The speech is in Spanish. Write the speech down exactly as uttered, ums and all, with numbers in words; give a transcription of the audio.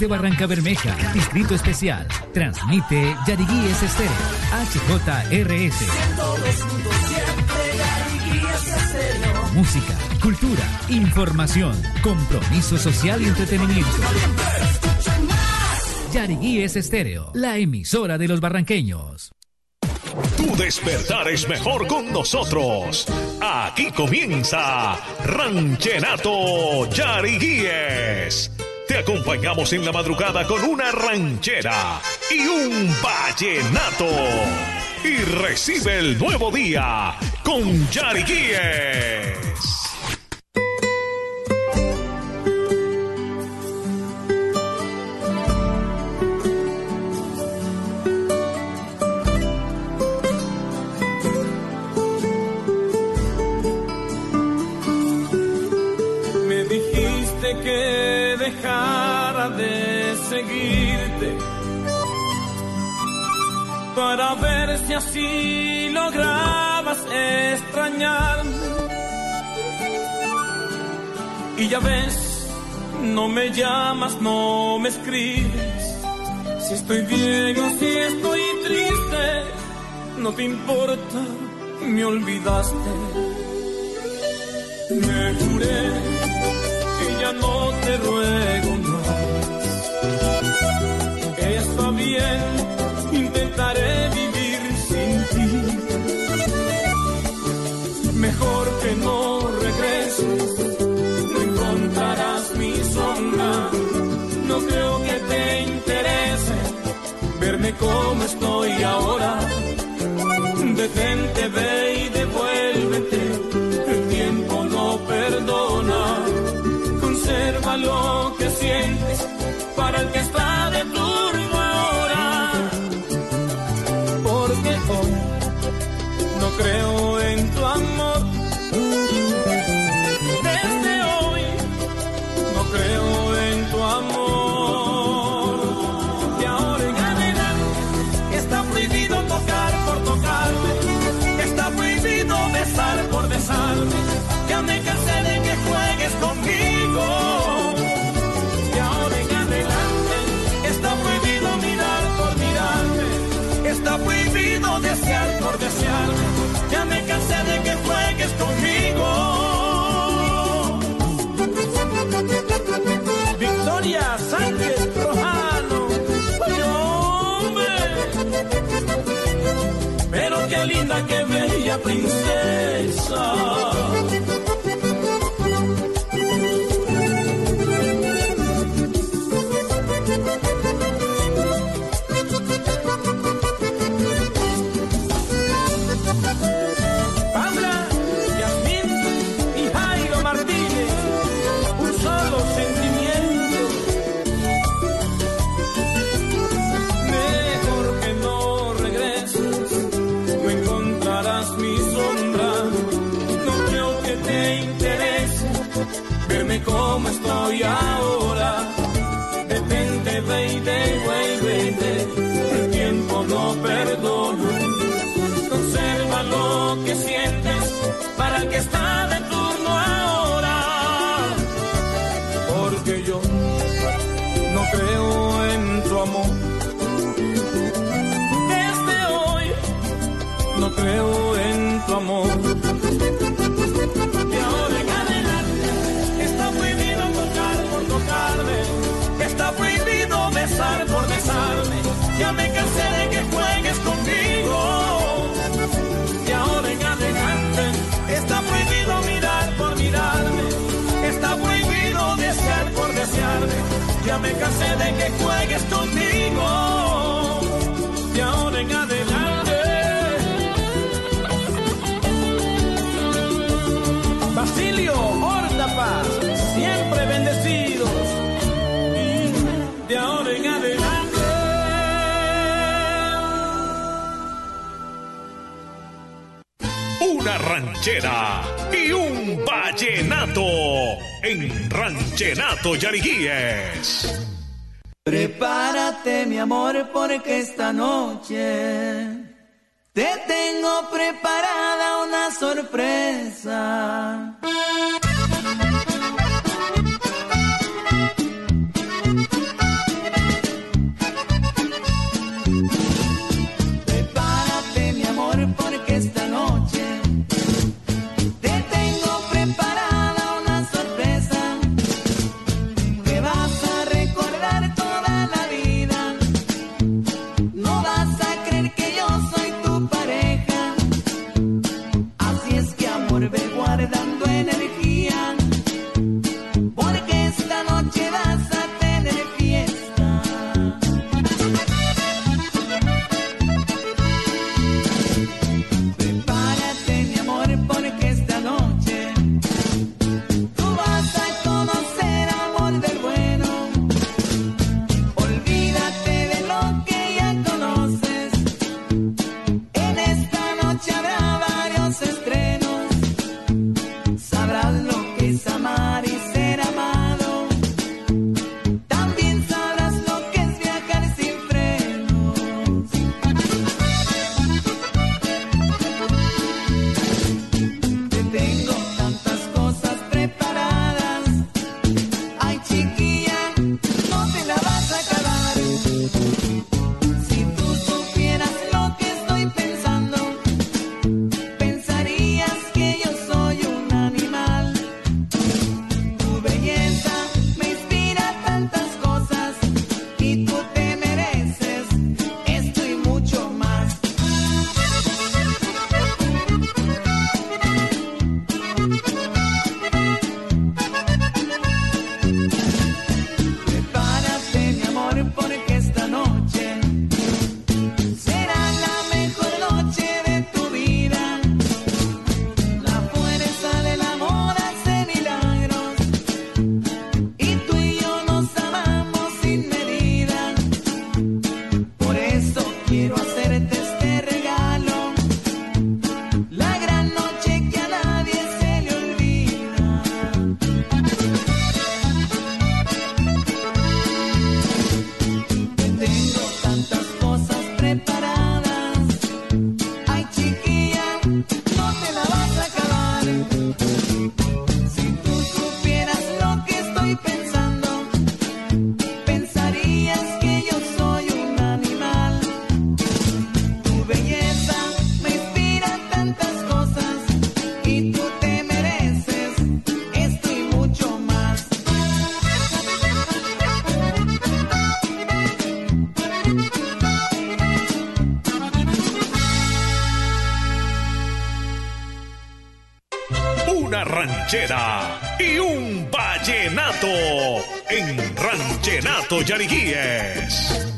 desde Barranca Bermeja, Distrito Especial. Transmite Yariguíes Estéreo, H J R S. Música, cultura, información, compromiso social y entretenimiento. Yariguíes Estéreo, la emisora de los barranqueños. Tu despertar es mejor con nosotros. Aquí comienza Ranchenato Yariguíes. Te acompañamos en la madrugada con una ranchera y un vallenato. Y recibe el nuevo día con Yariguíes. Que dejara de seguirte para ver si así lograbas extrañarme. Y ya ves, no me llamas, no me escribes. Si estoy bien o si estoy triste, no te importa, me olvidaste. Me juré que ya no te ruego más. Está bien, intentaré vivir sin ti. Mejor que no regreses, no encontrarás mi sombra. No creo que te interese verme como estoy ahora. Detente, ve y devuélvete. El tiempo no perdona. Conserva lo que sientes para el que está de turno ahora. Porque hoy no creo en tu amor. Desde hoy no creo en tu amor. De ahora en adelante está prohibido tocar por tocarme. Está prohibido besar por besarme. Ya me cansé de que juegues conmigo. De ahora en adelante está prohibido mirar por mirarme. Está prohibido desear por desearme. Ya me cansé de que juegues conmigo. Victoria Sánchez Rojano. ¡Ay, hombre! Pero qué linda, qué bella princesa. Como estoy ahora, detente, ve y devuélvete. El tiempo no perdona. Conserva lo que sientes para el que está de turno ahora. Porque yo no creo en tu amor. Desde hoy no creo en tu amor. Está prohibido besar por besarme. Ya me cansé de que juegues conmigo. De ahora en adelante está prohibido mirar por mirarme. Está prohibido desear por desearme. Ya me cansé de que juegues conmigo. De ahora en adelante. Basilio Hortapa, siempre bendecidos. De ahora en adelante. Una ranchera y un vallenato en Ranchenato Yariguíes. Prepárate, mi amor, porque esta noche te tengo preparada una sorpresa. esta noche vas a tener fiesta. Prepárate, mi amor, porque esta noche tú vas a conocer amor del bueno. Olvídate de lo que ya conoces. En esta noche habrá varios estrenos. Sabrás lo que es amar y ser amado. También sabrás lo que es viajar sin frenos. Te tengo tantas cosas preparadas. Ay, chiquilla, no te la vas a acabar. Si tú supieras lo que estoy pensando, pensarías que yo soy un animal. Tu belleza me inspira tantas cosas y tú te mereces esto y mucho más. Prepárate, mi amor, porque esta noche será la mejor noche de tu vida. La fuerza del amor hace milagros y tú y yo nos amamos sin medida. Por eso quiero hacerte este regalo, la gran noche que a nadie se le olvida. Te tengo tantas cosas preparadas. Ay, chiquilla, no te la vas a acabar. Si tú supieras lo que estoy pensando, pensarías que yo soy un animal. Tu belleza me inspira tantas cosas y tú te mereces esto y mucho más. Una ranchera y un vallenato en Ranchenato Yariguíes.